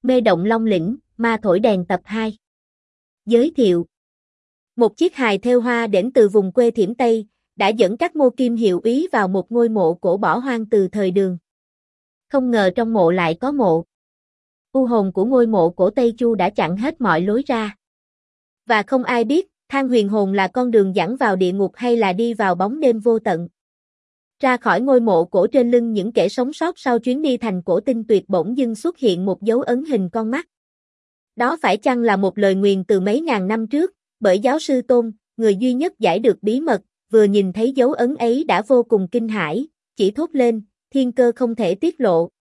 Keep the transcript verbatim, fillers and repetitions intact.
Mê động Long Lĩnh, Ma Thổi Đèn tập hai. Giới thiệu. Một chiếc hài thêu hoa đến từ vùng quê Thiểm Tây, đã dẫn các mô kim hiệu úy vào một ngôi mộ cổ bỏ hoang từ thời Đường. Không ngờ trong mộ lại có mộ. U hồn của ngôi mộ cổ Tây Chu đã chặn hết mọi lối ra. Và không ai biết, thang huyền hồn là con đường dẫn vào địa ngục hay là đi vào bóng đêm vô tận. Ra khỏi ngôi mộ cổ, trên lưng những kẻ sống sót sau chuyến đi thành cổ tinh tuyệt bỗng dưng xuất hiện một dấu ấn hình con mắt. Đó phải chăng là một lời nguyền từ mấy ngàn năm trước, bởi giáo sư Tôn, người duy nhất giải được bí mật, vừa nhìn thấy dấu ấn ấy đã vô cùng kinh hãi, chỉ thốt lên, thiên cơ không thể tiết lộ,